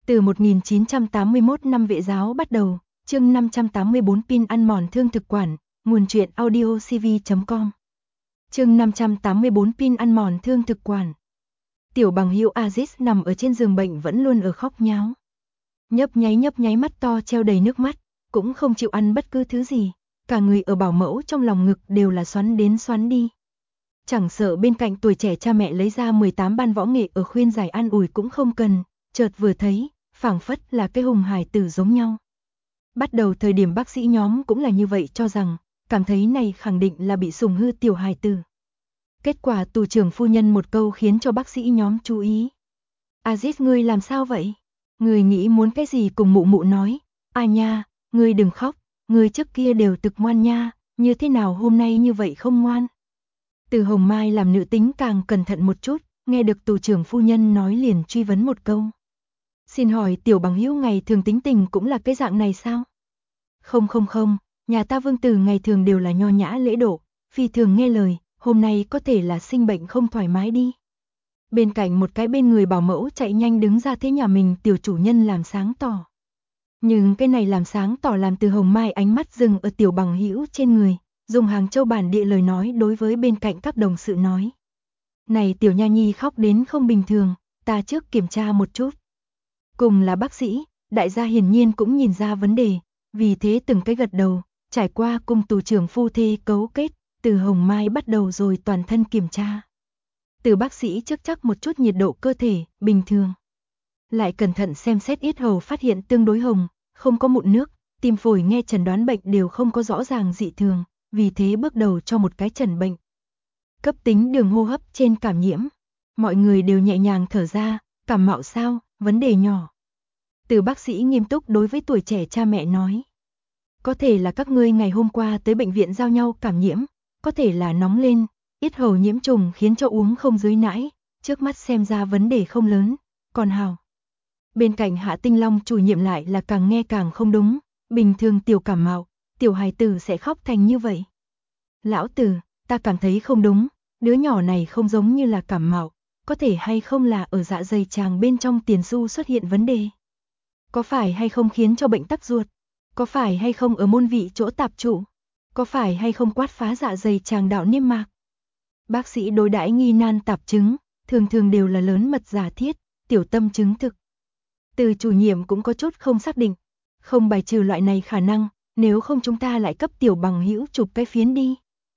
Từ 1981 năm vệ giáo bắt đầu, chương 584 pin ăn mòn thương thực quản, nguồn truyện audiocv.com. Chương 584 pin ăn mòn thương thực quản. Tiểu bằng hữu Aziz nằm ở trên giường bệnh vẫn luôn ở khóc nháo. Nhấp nháy mắt to treo đầy nước mắt, cũng không chịu ăn bất cứ thứ gì, cả người ở bảo mẫu trong lòng ngực đều là xoắn đến xoắn đi. Chẳng sợ bên cạnh tuổi trẻ cha mẹ lấy ra 18 ban võ nghệ ở khuyên giải an ủi cũng không cần, chợt vừa thấy, phảng phất là cái hùng hài tử giống nhau. Bắt đầu thời điểm bác sĩ nhóm cũng là như vậy cho rằng, cảm thấy này khẳng định là bị sủng hư tiểu hài tử. Kết quả tù trưởng phu nhân một câu khiến cho bác sĩ nhóm chú ý. Aziz, ngươi làm sao vậy? Ngươi nghĩ muốn cái gì cùng mụ mụ nói? À nha, ngươi đừng khóc, ngươi trước kia đều thực ngoan nha, như thế nào hôm nay như vậy không ngoan? Từ Hồng Mai làm nữ tính càng cẩn thận một chút, nghe được tù trưởng phu nhân nói liền truy vấn một câu. Xin hỏi tiểu bằng hữu ngày thường tính tình cũng là cái dạng này sao? Không, nhà ta Vương Tử ngày thường đều là nho nhã lễ độ, phi thường nghe lời, hôm nay có thể là sinh bệnh không thoải mái đi. Bên cạnh một cái bên người bảo mẫu chạy nhanh đứng ra thế nhà mình tiểu chủ nhân làm sáng tỏ. Nhưng cái này làm sáng tỏ làm Từ Hồng Mai ánh mắt dừng ở tiểu bằng hữu trên người, dùng Hàng Châu bản địa lời nói đối với bên cạnh các đồng sự nói. Này tiểu nha nhi khóc đến không bình thường, ta trước kiểm tra một chút. Cùng là bác sĩ, đại gia hiển nhiên cũng nhìn ra vấn đề, vì thế từng cái gật đầu, trải qua cùng tù trưởng phu thê cấu kết, Từ Hồng Mai bắt đầu rồi toàn thân kiểm tra. Từ bác sĩ chắc một chút nhiệt độ cơ thể, bình thường. Lại cẩn thận xem xét yết hầu phát hiện tương đối hồng, không có mụn nước, tim phổi nghe chẩn đoán bệnh đều không có rõ ràng dị thường, vì thế bước đầu cho một cái chẩn bệnh. Cấp tính đường hô hấp trên cảm nhiễm. Mọi người đều nhẹ nhàng thở ra, cảm mạo sao, vấn đề nhỏ. Từ bác sĩ nghiêm túc đối với tuổi trẻ cha mẹ nói. Có thể là các ngươi ngày hôm qua tới bệnh viện giao nhau cảm nhiễm, có thể là nóng lên, yết hầu nhiễm trùng khiến cho uống không dưới nãi, trước mắt xem ra vấn đề không lớn, còn hào. Bên cạnh Hạ Tinh Long chủ nhiệm lại là càng nghe càng không đúng, bình thường tiểu cảm mạo, tiểu hài tử sẽ khóc thành như vậy. Lão Từ, ta cảm thấy không đúng, đứa nhỏ này không giống như là cảm mạo, có thể hay không là ở dạ dày tràng bên trong tiền xu xuất hiện vấn đề. Có phải hay không khiến cho bệnh tắc ruột? Có phải hay không ở môn vị chỗ tạp trụ? Có phải hay không quát phá dạ dày tràng đạo niêm mạc? Bác sĩ đối đãi nghi nan tạp chứng, thường đều là lớn mật giả thiết, tiểu tâm chứng thực. Từ chủ nhiệm cũng có chút không xác định, không bài trừ loại này khả năng, nếu không chúng ta lại cấp tiểu bằng hữu chụp cái phiến đi.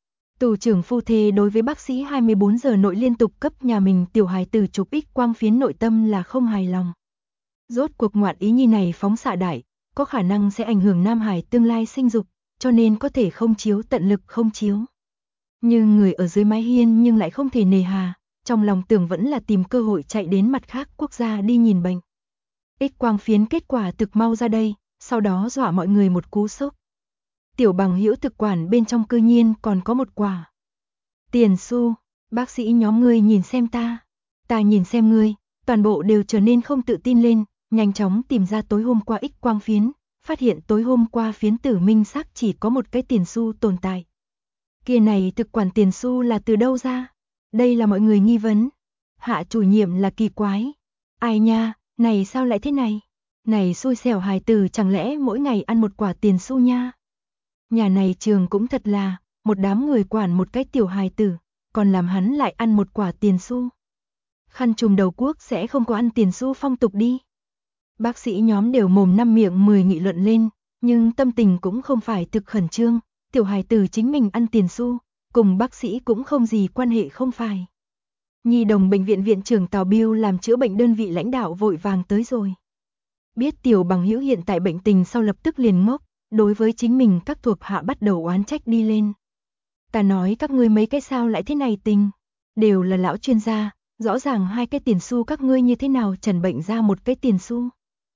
Tù trưởng phu thê đối với bác sĩ 24 giờ nội liên tục cấp nhà mình tiểu hài tử chụp X quang phiến nội tâm là không hài lòng. Rốt cuộc ngoạn ý nhi này phóng xạ đại, có khả năng sẽ ảnh hưởng nam hải tương lai sinh dục, cho nên có thể không chiếu tận lực không chiếu. Nhưng người ở dưới mái hiên nhưng lại không thể nề hà, trong lòng tưởng vẫn là tìm cơ hội chạy đến mặt khác quốc gia đi nhìn bệnh. X quang phiến kết quả thực mau ra đây, sau đó dọa mọi người một cú sốc. Tiểu bằng hữu thực quản bên trong cư nhiên còn có một quả. Tiền xu, bác sĩ nhóm ngươi nhìn xem ta nhìn xem ngươi, toàn bộ đều trở nên không tự tin lên, nhanh chóng tìm ra tối hôm qua X quang phiến, phát hiện tối hôm qua phiến tử minh xác chỉ có một cái tiền xu tồn tại. Kia này thực quản tiền xu là từ đâu ra? Đây là mọi người nghi vấn. Hạ chủ nhiệm là kỳ quái. Ai nha, này sao lại thế này? Này xui xẻo hài tử chẳng lẽ mỗi ngày ăn một quả tiền xu nha? Nhà này trường cũng thật là, một đám người quản một cái tiểu hài tử, còn làm hắn lại ăn một quả tiền xu. Khăn trùm đầu quốc sẽ không có ăn tiền xu phong tục đi. Bác sĩ nhóm đều mồm năm miệng 10 nghị luận lên, nhưng tâm tình cũng không phải thực khẩn trương, tiểu hài tử chính mình ăn tiền xu, cùng bác sĩ cũng không gì quan hệ không phải. Nhi đồng bệnh viện viện trưởng Tào Biêu làm chữa bệnh đơn vị lãnh đạo vội vàng tới rồi. Biết tiểu bằng hữu hiện tại bệnh tình sau lập tức liền ngốc, đối với chính mình các thuộc hạ bắt đầu oán trách đi lên. Ta nói các ngươi mấy cái sao lại thế này tình, đều là lão chuyên gia, rõ ràng hai cái tiền xu các ngươi như thế nào trần bệnh ra một cái tiền xu.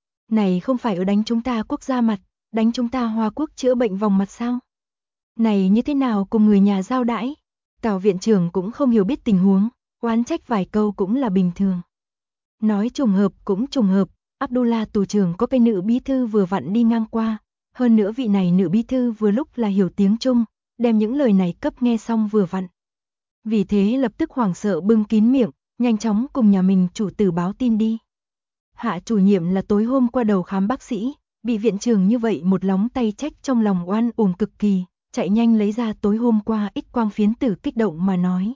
Này không phải ở đánh chúng ta quốc gia mặt, đánh chúng ta Hoa Quốc chữa bệnh vòng mặt sao? Này như thế nào cùng người nhà giao đãi? Tào viện trưởng cũng không hiểu biết tình huống, oán trách vài câu cũng là bình thường. Nói trùng hợp cũng trùng hợp, Abdullah tù trưởng có cái nữ bí thư vừa vặn đi ngang qua, hơn nữa vị này nữ bí thư vừa lúc là hiểu tiếng Trung, đem những lời này cấp nghe xong vừa vặn. Vì thế lập tức hoảng sợ bưng kín miệng, nhanh chóng cùng nhà mình chủ tử báo tin đi. Hạ chủ nhiệm là tối hôm qua đầu khám bác sĩ, bị viện trưởng như vậy một lóng tay trách trong lòng oan uổng cực kỳ, chạy nhanh lấy ra tối hôm qua X quang phiến tử kích động mà nói.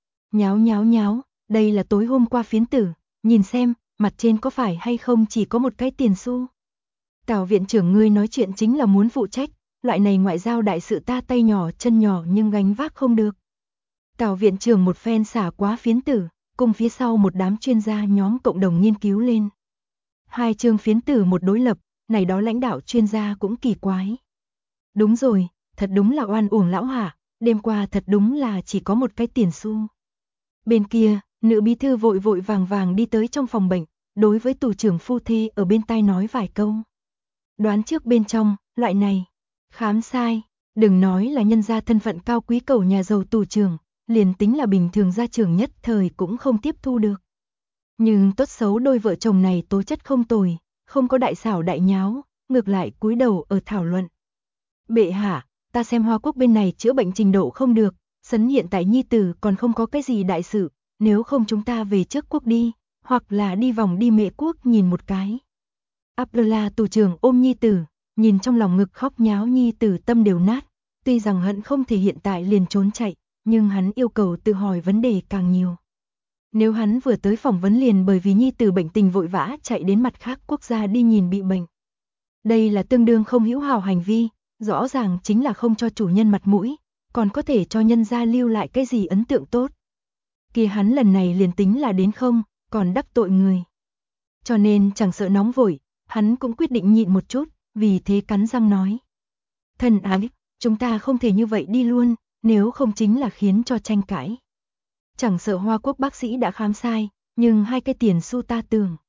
Nháo, đây là tối hôm qua phiến tử, nhìn xem, mặt trên có phải hay không chỉ có một cái tiền xu. Tào viện trưởng ngươi nói chuyện chính là muốn phụ trách, loại này ngoại giao đại sự ta tay nhỏ chân nhỏ nhưng gánh vác không được. Tào viện trưởng một phen xả quá phiến tử, cùng phía sau một đám chuyên gia nhóm cộng đồng nghiên cứu lên. Hai chương phiến tử một đối lập, này đó lãnh đạo chuyên gia cũng kỳ quái. Đúng rồi, thật đúng là oan uổng lão Hạ, đêm qua thật đúng là chỉ có một cái tiền xu. Bên kia, nữ bí thư vội vội vàng đi tới trong phòng bệnh, đối với tù trưởng phu thê ở bên tai nói vài câu. Đoán trước bên trong, loại này, khám sai, đừng nói là nhân gia thân phận cao quý cầu nhà giàu tù trưởng, liền tính là bình thường gia trưởng nhất thời cũng không tiếp thu được. Nhưng tốt xấu đôi vợ chồng này tố chất không tồi, không có đại xảo đại nháo, ngược lại cúi đầu ở thảo luận. Bệ hạ, ta xem Hoa Quốc bên này chữa bệnh trình độ không được, sấn hiện tại nhi tử còn không có cái gì đại sự, nếu không chúng ta về trước quốc đi, hoặc là đi vòng đi Mễ quốc nhìn một cái. Abdullah tù trưởng ôm nhi tử, nhìn trong lòng ngực khóc nháo nhi tử tâm đều nát, tuy rằng hận không thể hiện tại liền trốn chạy, nhưng hắn yêu cầu tự hỏi vấn đề càng nhiều. Nếu hắn vừa tới phỏng vấn liền bởi vì nhi tử bệnh tình vội vã chạy đến mặt khác quốc gia đi nhìn bị bệnh. Đây là tương đương không hữu hảo hành vi, rõ ràng chính là không cho chủ nhân mặt mũi, còn có thể cho nhân gia lưu lại cái gì ấn tượng tốt. Kia hắn lần này liền tính là đến không, còn đắc tội người. Cho nên chẳng sợ nóng vội, hắn cũng quyết định nhịn một chút, vì thế cắn răng nói. Thần ái, chúng ta không thể như vậy đi luôn, nếu không chính là khiến cho tranh cãi. Chẳng sợ Hoa Quốc bác sĩ đã khám sai, nhưng hai cái tiền xu ta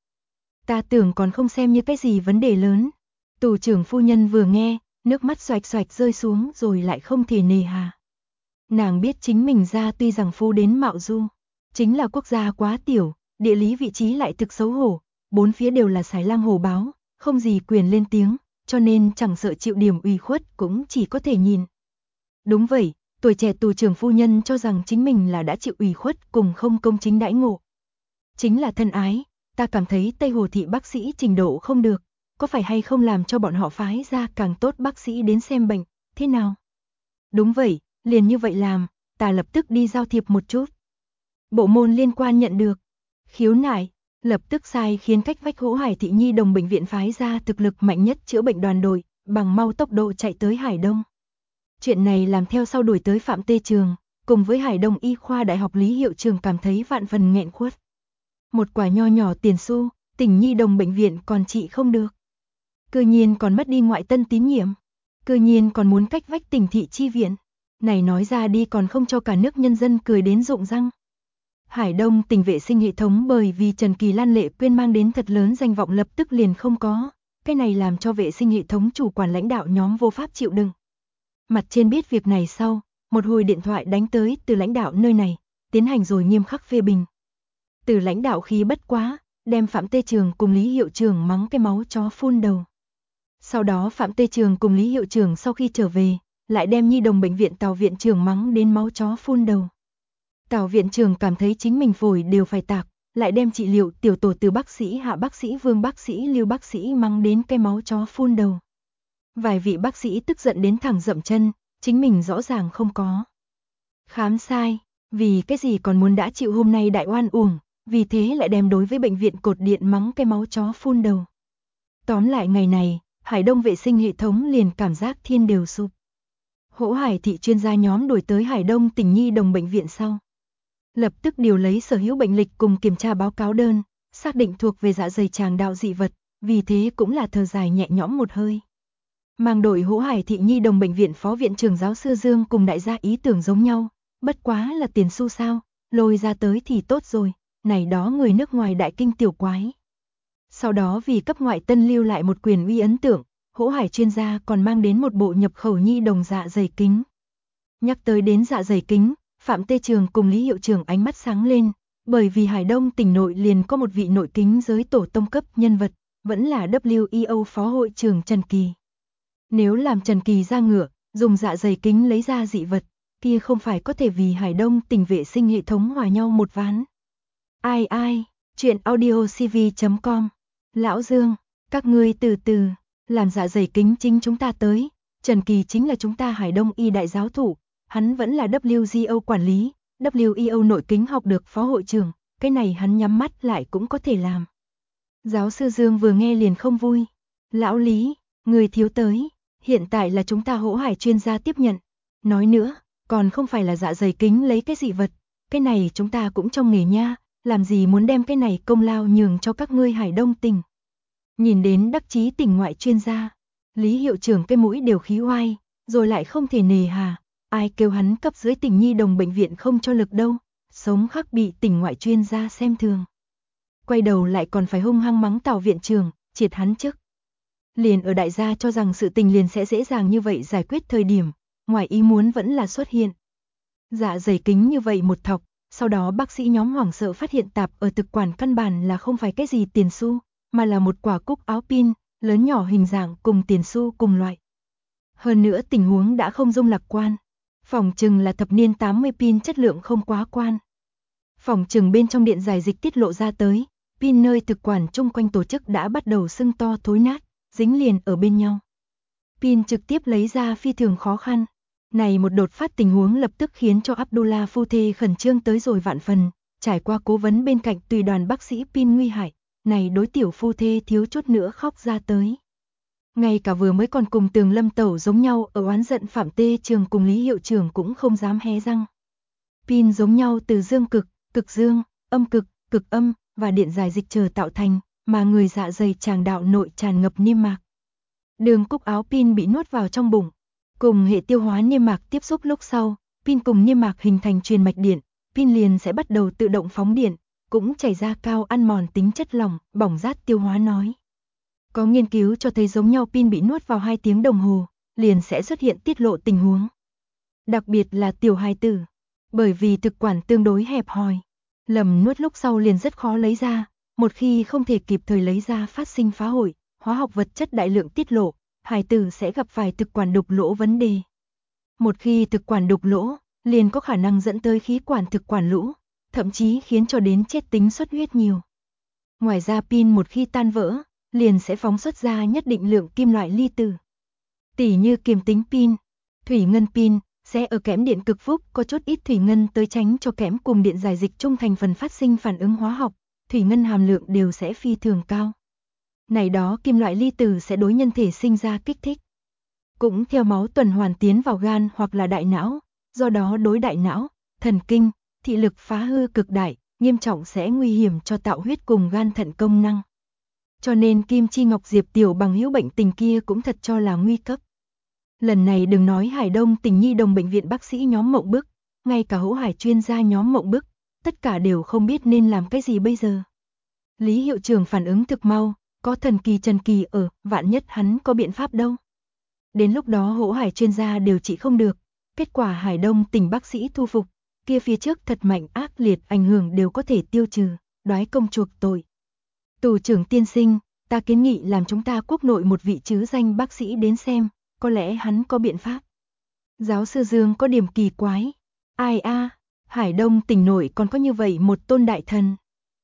tưởng còn không xem như cái gì vấn đề lớn. Tù trưởng phu nhân vừa nghe, nước mắt xoạch xoạch rơi xuống rồi lại không thể nề hà. Nàng biết chính mình ra tuy rằng phu đến Mạo Du, chính là quốc gia quá tiểu, địa lý vị trí lại thực xấu hổ, bốn phía đều là sái lang hổ báo, không gì quyền lên tiếng, cho nên chẳng sợ chịu điểm ủy khuất cũng chỉ có thể nhìn. Đúng vậy, tuổi trẻ tù trưởng phu nhân cho rằng chính mình là đã chịu ủy khuất cùng không công chính đãi ngộ. Chính là thân ái, ta cảm thấy Tây Hồ thị bác sĩ trình độ không được, có phải hay không làm cho bọn họ phái ra càng tốt bác sĩ đến xem bệnh, thế nào? Đúng vậy, liền như vậy làm, ta lập tức đi giao thiệp một chút. Bộ môn liên quan nhận được. Khiếu nại, lập tức sai khiến cách vách Hỗ Hải Thị Nhi Đồng bệnh viện phái ra thực lực mạnh nhất chữa bệnh đoàn đội, bằng mau tốc độ chạy tới Hải Đông. Chuyện này làm theo sau đuổi tới Phạm Tê Trường, cùng với Hải Đông Y khoa Đại học Lý Hiệu Trường cảm thấy vạn phần nghẹn khuất. Một quả nho nhỏ tiền xu, tỉnh Nhi Đồng bệnh viện còn trị không được. Cư nhiên còn mất đi ngoại tân tín nhiệm, cư nhiên còn muốn cách vách tỉnh thị chi viện. Này nói ra đi còn không cho cả nước nhân dân cười đến rụng răng. Hải Đông tỉnh vệ sinh hệ thống bởi vì Trần Kỳ Lan Lệ Quyên mang đến thật lớn danh vọng lập tức liền không có, cái này làm cho vệ sinh hệ thống chủ quản lãnh đạo nhóm vô pháp chịu đựng. Mặt trên biết việc này sau, một hồi điện thoại đánh tới từ lãnh đạo nơi này, tiến hành rồi nghiêm khắc phê bình. Từ lãnh đạo khí bất quá, đem Phạm Tê Trường cùng Lý Hiệu Trường mắng cái máu chó phun đầu. Sau đó Phạm Tê Trường cùng Lý Hiệu Trường sau khi trở về, lại đem Nhi Đồng bệnh viện Tào viện trưởng mắng đến máu chó phun đầu. Tào viện trưởng cảm thấy chính mình phổi đều phải tạc, lại đem trị liệu tiểu tổ từ bác sĩ Hạ bác sĩ Vương bác sĩ Lưu bác sĩ mắng đến cái máu chó phun đầu. Vài vị bác sĩ tức giận đến thẳng dậm chân, chính mình rõ ràng không có khám sai, vì cái gì còn muốn đã chịu hôm nay đại oan uổng, vì thế lại đem đối với bệnh viện cột điện mắng cái máu chó phun đầu. Tóm lại ngày này, Hải Đông vệ sinh hệ thống liền cảm giác thiên đều sụp. Hỗ Hải Thị chuyên gia nhóm đuổi tới Hải Đông tỉnh Nhi Đồng bệnh viện sau. Lập tức điều lấy sở hữu bệnh lịch cùng kiểm tra báo cáo đơn, xác định thuộc về dạ dày tràng đạo dị vật, vì thế cũng là thở dài nhẹ nhõm một hơi. Mang đội Hỗ Hải Thị Nhi Đồng bệnh viện phó viện trưởng giáo sư Dương cùng đại gia ý tưởng giống nhau, bất quá là tiền xu sao, lôi ra tới thì tốt rồi, này đó người nước ngoài đại kinh tiểu quái. Sau đó vì cấp ngoại tân lưu lại một quyền uy ấn tượng, Hỗ Hải chuyên gia còn mang đến một bộ nhập khẩu nhi đồng dạ dày kính. Nhắc tới đến dạ dày kính, Phạm Tê Trường cùng Lý Hiệu Trường ánh mắt sáng lên, bởi vì Hải Đông tỉnh nội liền có một vị nội kính giới tổ tông cấp nhân vật, vẫn là WEO phó hội trưởng Trần Kỳ. Nếu làm Trần Kỳ ra ngựa, dùng dạ dày kính lấy ra dị vật, kia không phải có thể vì Hải Đông tỉnh vệ sinh hệ thống hòa nhau một ván. Ai, chuyện audiocv.com Lão Dương, các ngươi từ từ, làm dạ dày kính chính chúng ta tới. Trần Kỳ chính là chúng ta Hải Đông y đại giáo thủ, hắn vẫn là WGO quản lý, WEO nội kính học được phó hội trưởng, cái này hắn nhắm mắt lại cũng có thể làm. Giáo sư Dương vừa nghe liền không vui. Lão Lý, người thiếu tới, hiện tại là chúng ta Hỗ Hải chuyên gia tiếp nhận. Nói nữa, còn không phải là dạ dày kính lấy cái dị vật, cái này chúng ta cũng trong nghề nha, làm gì muốn đem cái này công lao nhường cho các ngươi Hải Đông tỉnh. Nhìn đến đắc chí tỉnh ngoại chuyên gia, Lý hiệu trưởng cái mũi đều khí oai, rồi lại không thể nề hà, ai kêu hắn cấp dưới tỉnh nhi đồng bệnh viện không cho lực đâu, sống khắc bị tỉnh ngoại chuyên gia xem thường. Quay đầu lại còn phải hung hăng mắng Tào viện trưởng, triệt hắn chức. Liền ở đại gia cho rằng sự tình liền sẽ dễ dàng như vậy giải quyết thời điểm, ngoài ý muốn vẫn là xuất hiện. Dạ dày kính như vậy một thọc, sau đó bác sĩ nhóm hoảng sợ phát hiện tạp ở thực quản căn bản là không phải cái gì tiền xu, mà là một quả cúc áo pin, lớn nhỏ hình dạng cùng tiền xu cùng loại. Hơn nữa tình huống đã không dung lạc quan. Phỏng chừng là thập niên 80 pin chất lượng không quá quan. Phỏng chừng bên trong điện giải dịch tiết lộ ra tới, pin nơi thực quản chung quanh tổ chức đã bắt đầu sưng to thối nát, dính liền ở bên nhau. Pin trực tiếp lấy ra phi thường khó khăn. Này một đột phát tình huống lập tức khiến cho Abdullah phu thê khẩn trương tới rồi vạn phần, trải qua cố vấn bên cạnh tùy đoàn bác sĩ pin nguy hại, này đối tiểu phu thê thiếu chút nữa khóc ra tới. Ngay cả vừa mới còn cùng Tường Lâm tẩu giống nhau ở oán giận Phạm Tê Trường cùng Lý hiệu trưởng cũng không dám hé răng. Pin giống nhau từ dương cực, cực dương, âm cực, cực âm và điện giải dịch chờ tạo thành, mà người dạ dày tràng đạo nội tràn ngập niêm mạc. Đường cúc áo pin bị nuốt vào trong bụng, cùng hệ tiêu hóa niêm mạc tiếp xúc lúc sau, pin cùng niêm mạc hình thành truyền mạch điện, pin liền sẽ bắt đầu tự động phóng điện, cũng chảy ra cao ăn mòn tính chất lỏng, bỏng rát tiêu hóa nói. Có nghiên cứu cho thấy giống nhau pin bị nuốt vào 2 tiếng đồng hồ, liền sẽ xuất hiện tiết lộ tình huống. Đặc biệt là tiểu hài tử, bởi vì thực quản tương đối hẹp hòi, lầm nuốt lúc sau liền rất khó lấy ra, một khi không thể kịp thời lấy ra phát sinh phá hủy, hóa học vật chất đại lượng tiết lộ, hài tử sẽ gặp phải thực quản đục lỗ vấn đề. Một khi thực quản đục lỗ, liền có khả năng dẫn tới khí quản thực quản lũ, thậm chí khiến cho đến chết tính xuất huyết nhiều. Ngoài ra pin một khi tan vỡ, liền sẽ phóng xuất ra nhất định lượng kim loại ly tử. Tỉ như kiềm tính pin, thủy ngân pin, sẽ ở kẽm điện cực phúc có chút ít thủy ngân tới tránh cho kẽm cùng điện giải dịch chung thành phần phát sinh phản ứng hóa học, thủy ngân hàm lượng đều sẽ phi thường cao. Này đó kim loại ly tử sẽ đối nhân thể sinh ra kích thích. Cũng theo máu tuần hoàn tiến vào gan hoặc là đại não, do đó đối đại não, thần kinh, thị lực phá hư cực đại, nghiêm trọng sẽ nguy hiểm cho tạo huyết cùng gan thận công năng. Cho nên Kim Chi Ngọc Diệp tiểu bằng hữu bệnh tình kia cũng thật cho là nguy cấp. Lần này đừng nói Hải Đông tỉnh nhi đồng bệnh viện bác sĩ nhóm mộng bức, ngay cả Hỗ Hải chuyên gia nhóm mộng bức, tất cả đều không biết nên làm cái gì bây giờ. Lý hiệu trưởng phản ứng thực mau, có thần kỳ Trần Kỳ ở, vạn nhất hắn có biện pháp đâu. Đến lúc đó Hỗ Hải chuyên gia điều trị không được, kết quả Hải Đông tỉnh bác sĩ thu phục, kia phía trước thật mạnh ác liệt ảnh hưởng đều có thể tiêu trừ, đoái công chuộc tội. Tù trưởng tiên sinh, ta kiến nghị làm chúng ta quốc nội một vị chứ danh bác sĩ đến xem, có lẽ hắn có biện pháp. Giáo sư Dương có điểm kỳ quái. Ai a, Hải Đông tỉnh nội còn có như vậy một tôn đại thần.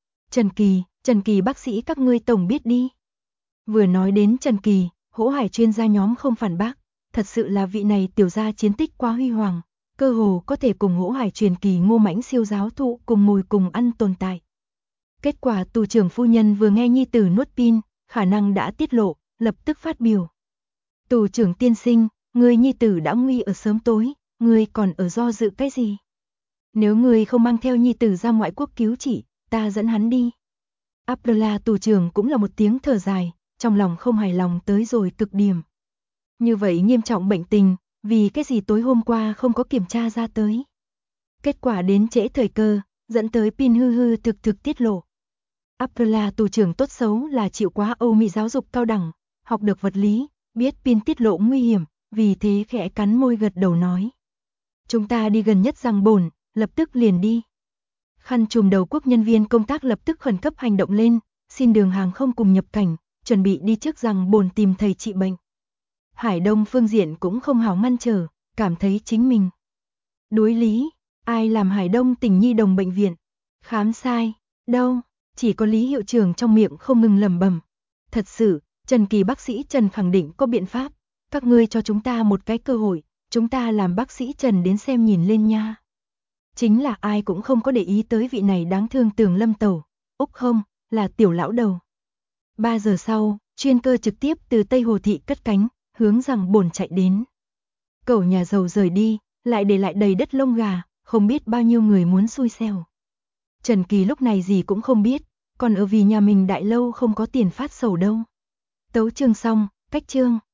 Trần Kỳ bác sĩ các ngươi tổng biết đi. Vừa nói đến Trần Kỳ, Hỗ Hải chuyên gia nhóm không phản bác, thật sự là vị này tiểu gia chiến tích quá huy hoàng, cơ hồ có thể cùng Hỗ Hải truyền kỳ Ngô Mãnh siêu giáo thụ cùng ngồi cùng ăn tồn tại. Kết quả tù trưởng phu nhân vừa nghe nhi tử nuốt pin, khả năng đã tiết lộ, lập tức phát biểu. Tù trưởng tiên sinh, người nhi tử đã nguy ở sớm tối, người còn ở do dự cái gì? Nếu người không mang theo nhi tử ra ngoại quốc cứu trị, ta dẫn hắn đi. Abdullah tù trưởng cũng là một tiếng thở dài, trong lòng không hài lòng tới rồi cực điểm. Như vậy nghiêm trọng bệnh tình, vì cái gì tối hôm qua không có kiểm tra ra tới. Kết quả đến trễ thời cơ, dẫn tới pin hư thực tiết lộ. Abdullah tù trưởng tốt xấu là chịu quá Âu Mỹ giáo dục cao đẳng, học được vật lý, biết pin tiết lộ nguy hiểm, vì thế khẽ cắn môi gật đầu nói. Chúng ta đi gần nhất Giang Bồn, lập tức liền đi. Khăn trùm đầu quốc nhân viên công tác lập tức khẩn cấp hành động lên, xin đường hàng không cùng nhập cảnh, chuẩn bị đi trước Giang Bồn tìm thầy trị bệnh. Hải Đông phương diện cũng không hảo ngăn trở, cảm thấy chính mình đối lý, ai làm Hải Đông tỉnh nhi đồng bệnh viện, khám sai, đâu, chỉ có Lý hiệu trưởng trong miệng không ngừng lẩm bẩm, Thật sự, Trần Kỳ bác sĩ Trần khẳng định có biện pháp. Các ngươi cho chúng ta một cái cơ hội, chúng ta làm bác sĩ Trần đến xem nhìn lên nha. Chính là ai cũng không có để ý tới vị này đáng thương Tường Lâm Tẩu. Úc không, là tiểu lão đầu. 3 giờ sau, chuyên cơ trực tiếp từ Tây Hồ Thị cất cánh, hướng rằng bồn chạy đến. Cẩu nhà giàu rời đi, lại để lại đầy đất lông gà, không biết bao nhiêu người muốn xui xẻo. Trần Kỳ lúc này gì cũng không biết, còn ở vì nhà mình đại lâu không có tiền phát sầu đâu. Tấu chương xong, cách chương.